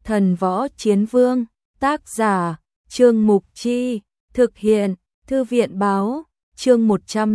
Thần Võ Chiến Vương, tác giả, Trương Mục Chi, thực hiện, Thư viện Báo, chương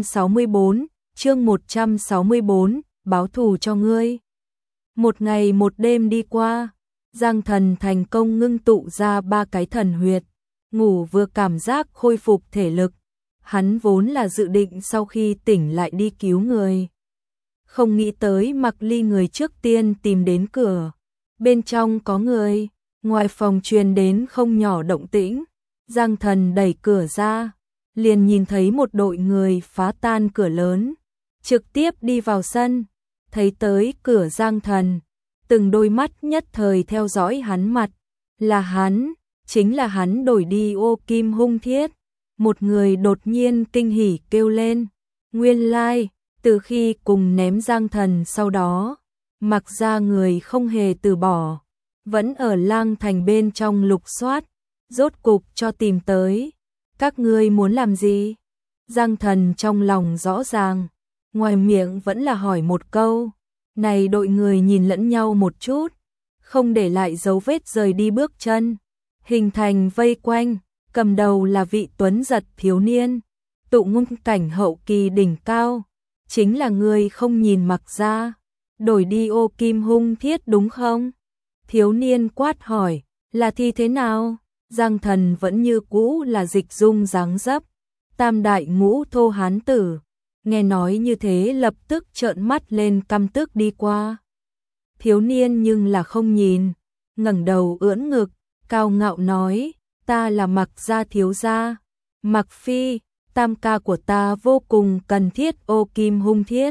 164, báo thù cho ngươi. Một ngày một đêm đi qua, Giang Thần thành công ngưng tụ ra 3 cái thần huyệt, ngủ vừa cảm giác khôi phục thể lực. Hắn vốn là dự định sau khi tỉnh lại đi cứu người. Không nghĩ tới Mặc Ly người trước tiên tìm đến cửa. Bên trong có người, ngoài phòng truyền đến không nhỏ động tĩnh. Giang Thần đẩy cửa ra, liền nhìn thấy một đội người phá tan cửa lớn, trực tiếp đi vào sân. Thấy tới cửa Giang Thần, từng đôi mắt nhất thời theo dõi hắn mặt. Là hắn, chính là hắn đổi đi Ô Kim Hung Thiết. Một người đột nhiên kinh hỉ kêu lên. Nguyên lai, từ khi cùng ném Giang Thần sau đó, Mặc ra người không hề từ bỏ, vẫn ở Lang Thành bên trong lục soát, rốt cục cho tìm tới. Các ngươi muốn làm gì? Giang Thần trong lòng rõ ràng, ngoài miệng vẫn là hỏi một câu. Này đội người nhìn lẫn nhau một chút, không để lại dấu vết rời đi bước chân, hình thành vây quanh. Cầm đầu là vị tuấn giật thiếu niên, tụ ngôn cảnh hậu kỳ đỉnh cao, chính là người không nhìn Mặc ra, đổi đi Ô Kim Hung Thiết đúng không? Thiếu niên quát hỏi, là thì thế nào? Giang Thần vẫn như cũ là dịch dung dáng dấp, tam đại ngũ thô hán tử, nghe nói như thế lập tức trợn mắt lên căm tức đi qua. Thiếu niên nhưng là không nhìn, ngẩng đầu ưỡn ngực, cao ngạo nói, ta là Mặc gia thiếu gia, Mặc Phi, tam ca của ta vô cùng cần thiết Ô Kim Hung Thiết.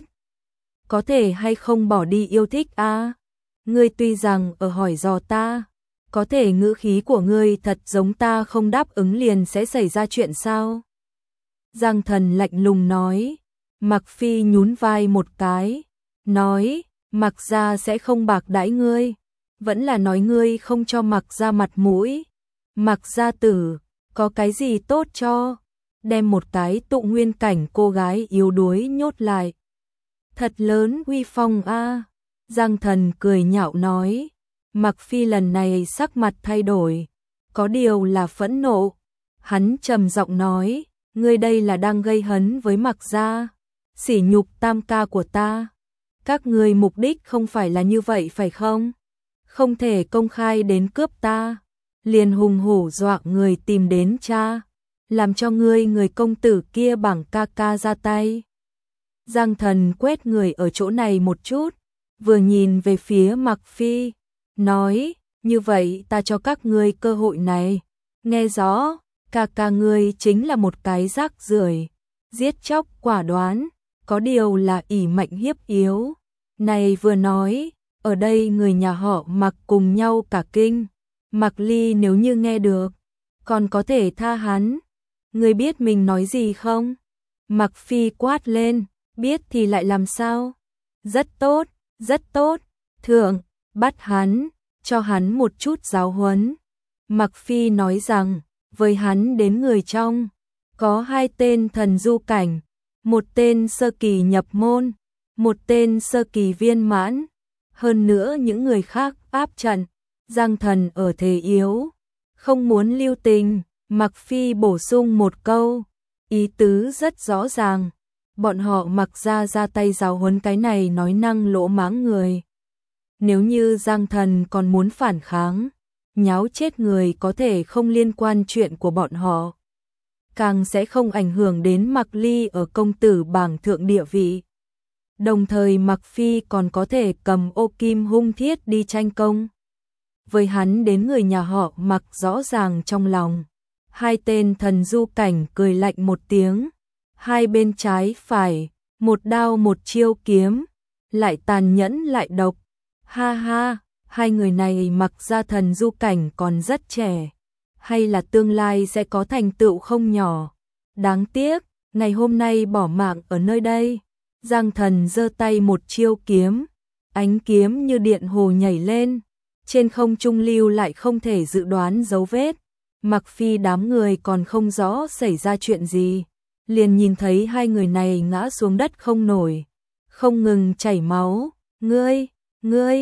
Có thể hay không bỏ đi yêu thích a? Ngươi tuy rằng ở hỏi dò ta, có thể ngữ khí của ngươi thật giống ta không đáp ứng liền sẽ xảy ra chuyện sao? Giang Thần lạnh lùng nói. Mặc Phi nhún vai một cái, nói, Mặc gia sẽ không bạc đãi ngươi, vẫn là nói ngươi không cho Mặc gia mặt mũi. Mặc gia tử, có cái gì tốt cho, đem một cái tụ nguyên cảnh cô gái yếu đuối nhốt lại. Thật lớn uy phong a. Giang Thần cười nhạo nói. Mặc Phi lần này sắc mặt thay đổi, có điều là phẫn nộ. Hắn trầm giọng nói, ngươi đây là đang gây hấn với Mặc gia, sỉ nhục tam ca của ta. Các ngươi mục đích không phải là như vậy phải không? Không thể công khai đến cướp ta, liền hùng hổ dọa người tìm đến cha, làm cho người công tử kia bằng ca ca ra tay. Giang Thần quét người ở chỗ này một chút, vừa nhìn về phía Mặc Phi, nói, như vậy ta cho các ngươi cơ hội này, nghe rõ, ca ca ngươi chính là một cái rác rưởi, giết chóc quả đoán, có điều là ỷ mạnh hiếp yếu. Này vừa nói, ở đây người nhà họ Mặc cùng nhau cả kinh. Mặc Ly nếu như nghe được, còn có thể tha hắn. Ngươi biết mình nói gì không? Mặc Phi quát lên, biết thì lại làm sao? Rất tốt, rất tốt. Thượng, bắt hắn, cho hắn một chút giáo huấn. Mặc Phi nói rằng, với hắn đến người trong, có 2 tên thần du cảnh, một tên sơ kỳ nhập môn, một tên sơ kỳ viên mãn. Hơn nữa những người khác áp trận. Giang Thần ở thế yếu, không muốn lưu tình. Mặc Phi bổ sung một câu, ý tứ rất rõ ràng, bọn họ Mặc ra tay giáo huấn cái này nói năng lỗ mãng người. Nếu như Giang Thần còn muốn phản kháng, nháo chết người có thể không liên quan chuyện của bọn họ, càng sẽ không ảnh hưởng đến Mặc Ly ở công tử bảng thượng địa vị. Đồng thời Mặc Phi còn có thể cầm Ô Kim Hung Thiết đi tranh công. Với hắn đến người nhà họ Mặc rõ ràng trong lòng. 2 tên thần du cảnh cười lạnh một tiếng. 2 bên trái phải, một đao một chiêu kiếm, lại tàn nhẫn lại độc. Ha ha, 2 người này Mặc ra thần du cảnh còn rất trẻ, hay là tương lai sẽ có thành tựu không nhỏ. Đáng tiếc, ngày hôm nay bỏ mạng ở nơi đây. Giang Thần giơ tay một chiêu kiếm, ánh kiếm như điện hồ nhảy lên, trên không trung lưu lại không thể dự đoán dấu vết. Mặc Phi đám người còn không rõ xảy ra chuyện gì, liền nhìn thấy 2 người này ngã xuống đất không nổi, không ngừng chảy máu. Ngươi,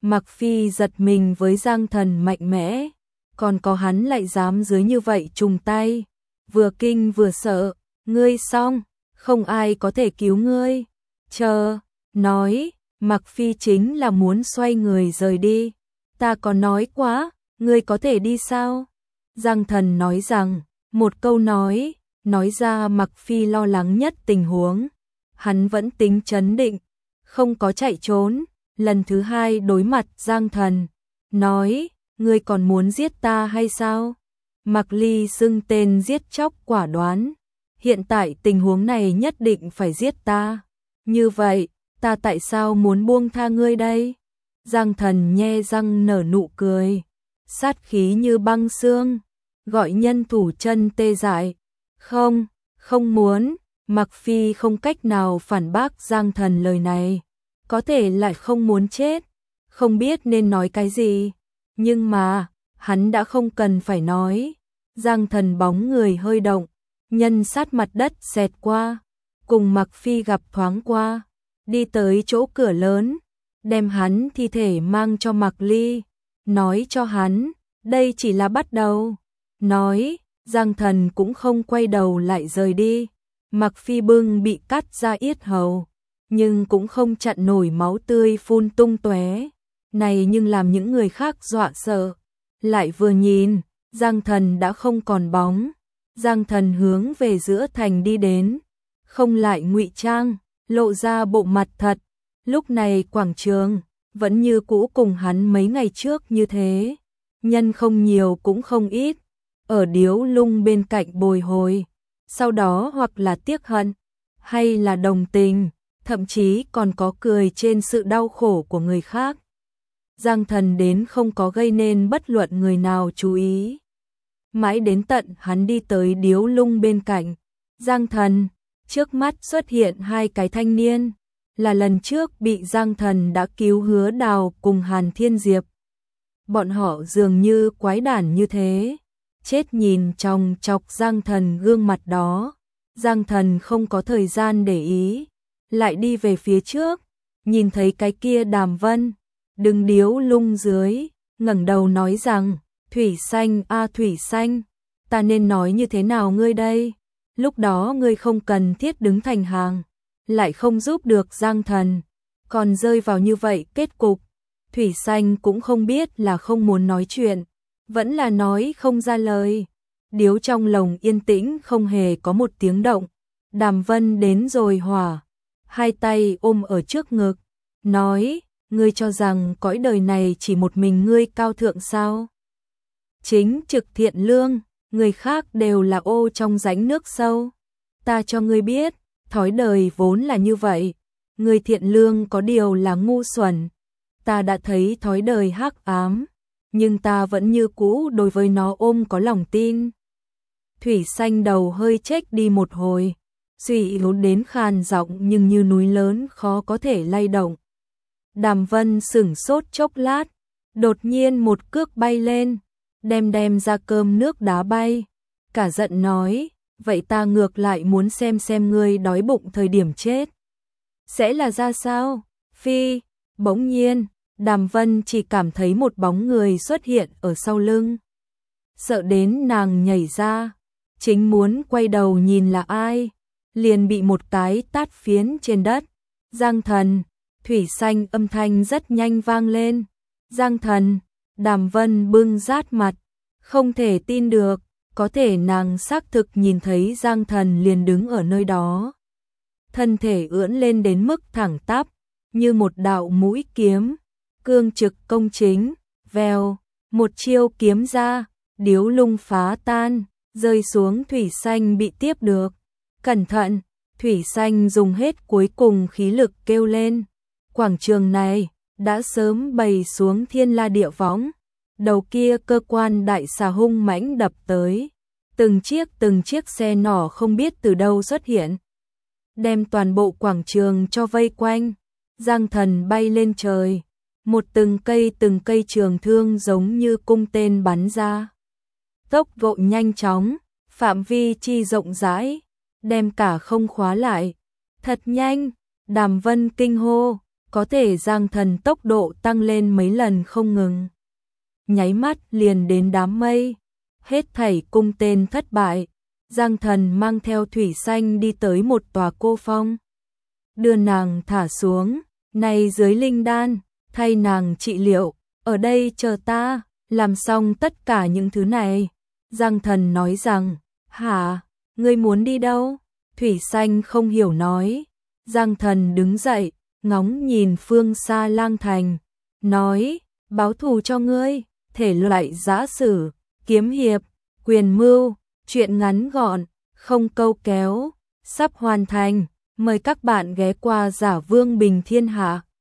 Mặc Phi giật mình với Giang Thần mạnh mẽ, còn có hắn lại dám dưới như vậy trùng tay, vừa kinh vừa sợ, ngươi xong, không ai có thể cứu ngươi. Chờ, nói, Mặc Phi chính là muốn xoay người rời đi. Ta có nói quá, ngươi có thể đi sao? Giang Thần nói rằng, một câu nói ra Mặc Phi lo lắng nhất tình huống. Hắn vẫn tính trấn định, không có chạy trốn. Lần thứ hai đối mặt Giang Thần, nói, ngươi còn muốn giết ta hay sao? Mặc Ly xưng tên giết chóc quả đoán. Hiện tại tình huống này nhất định phải giết ta. Như vậy, ta tại sao muốn buông tha ngươi đây? Giang Thần nhe răng nở nụ cười, sát khí như băng xương, gọi nhân thủ chân tê dại. Không, không muốn. Mặc Phi không cách nào phản bác Giang Thần lời này, có thể lại không muốn chết, không biết nên nói cái gì, nhưng mà, hắn đã không cần phải nói. Giang Thần bóng người hơi động, nhân sát mặt đất xẹt qua, cùng Mặc Phi gặp thoáng qua, đi tới chỗ cửa lớn, đem hắn thi thể mang cho Mặc Ly, nói cho hắn, đây chỉ là bắt đầu. Nói, Giang Thần cũng không quay đầu lại rời đi. Mặc Phi bưng bị cắt ra yết hầu, nhưng cũng không chặn nổi máu tươi phun tung tóe. Này nhưng làm những người khác dọa sợ. Lại vừa nhìn, Giang Thần đã không còn bóng. Giang Thần hướng về giữa thành đi đến, không lại ngụy trang, lộ ra bộ mặt thật. Lúc này quảng trường vẫn như cũ cùng hắn mấy ngày trước như thế, nhân không nhiều cũng không ít, ở điếu lung bên cạnh bồi hồi. Sau đó hoặc là tiếc hận, hay là đồng tình, thậm chí còn có cười trên sự đau khổ của người khác. Giang Thần đến không có gây nên bất luận người nào chú ý. Mãi đến tận hắn đi tới điếu lung bên cạnh Giang Thần, trước mắt xuất hiện hai cái thanh niên, là lần trước bị Giang Thần đã cứu Hứa Đào cùng Hàn Thiên Diệp. Bọn họ dường như quái đản như thế. Chết nhìn chòng chọc Giang Thần gương mặt đó, Giang Thần không có thời gian để ý, lại đi về phía trước, nhìn thấy cái kia Đàm Vân, đứng điếu lung dưới, ngẩng đầu nói rằng, Thủy Xanh a Thủy Xanh, ta nên nói như thế nào ngươi đây? Lúc đó ngươi không cần thiết đứng thành hàng, lại không giúp được Giang Thần, còn rơi vào như vậy kết cục. Thủy Xanh cũng không biết là không muốn nói chuyện, vẫn là nói không ra lời. Điếu trong lồng yên tĩnh không hề có một tiếng động. Đàm Vân đến rồi hỏa, hai tay ôm ở trước ngực, nói, ngươi cho rằng cõi đời này chỉ một mình ngươi cao thượng sao? Chính trực thiện lương, người khác đều là ô trong rãnh nước sâu. Ta cho ngươi biết, thói đời vốn là như vậy. Người thiện lương có điều là ngu xuẩn. Ta đã thấy thói đời hắc ám, nhưng ta vẫn như cũ đối với nó ôm có lòng tin. Thủy Xanh đầu hơi chếch đi một hồi, suy yếu đến khàn giọng nhưng như núi lớn khó có thể lay động. Đàm Vân sửng sốt chốc lát, đột nhiên một cước bay lên, đem ra cơm nước đá bay, cả giận nói, vậy ta ngược lại muốn xem ngươi đói bụng thời điểm chết sẽ là ra sao? Phi, bỗng nhiên, Đàm Vân chỉ cảm thấy một bóng người xuất hiện ở sau lưng. Sợ đến nàng nhảy ra, chính muốn quay đầu nhìn là ai, liền bị một cái tát phiến trên đất. Giang Thần, Thủy Xanh âm thanh rất nhanh vang lên. Giang Thần, Đàm Vân bưng rát mặt, không thể tin được, có thể nàng xác thực nhìn thấy Giang Thần liền đứng ở nơi đó. Thân thể ưỡn lên đến mức thẳng tắp, như một đạo mũi kiếm, cương trực công chính, vèo, một chiêu kiếm ra, điếu lung phá tan, rơi xuống. Thủy Xanh bị tiếp được. Cẩn thận, Thủy Xanh dùng hết cuối cùng khí lực kêu lên. Quảng trường này đã sớm bày xuống thiên la địa võng, đầu kia cơ quan đại xà hung mãnh đập tới, từng chiếc xe nỏ không biết từ đâu xuất hiện, đem toàn bộ quảng trường cho vây quanh. Giang Thần bay lên trời, một từng cây trường thương giống như cung tên bắn ra, tốc độ nhanh chóng, phạm vi chi rộng rãi, đem cả không khóa lại. Thật nhanh, Đàm Vân kinh hô, có thể Giang Thần tốc độ tăng lên mấy lần không ngừng. Nháy mắt liền đến đám mây, hết thảy cung tên thất bại, Giang Thần mang theo Thủy Xanh đi tới một tòa cô phong. Đưa nàng thả xuống, này dưới linh đan, thay nàng trị liệu, ở đây chờ ta, làm xong tất cả những thứ này. Giang Thần nói rằng, hả, ngươi muốn đi đâu? Thủy Xanh không hiểu nói. Giang Thần đứng dậy, ngóng nhìn phương xa Lang Thành, nói, báo thù cho ngươi, thể loại giã sử, kiếm hiệp, quyền mưu, chuyện ngắn gọn, không câu kéo, sắp hoàn thành, mời các bạn ghé qua Giả Vương Bình Thiên Hạ.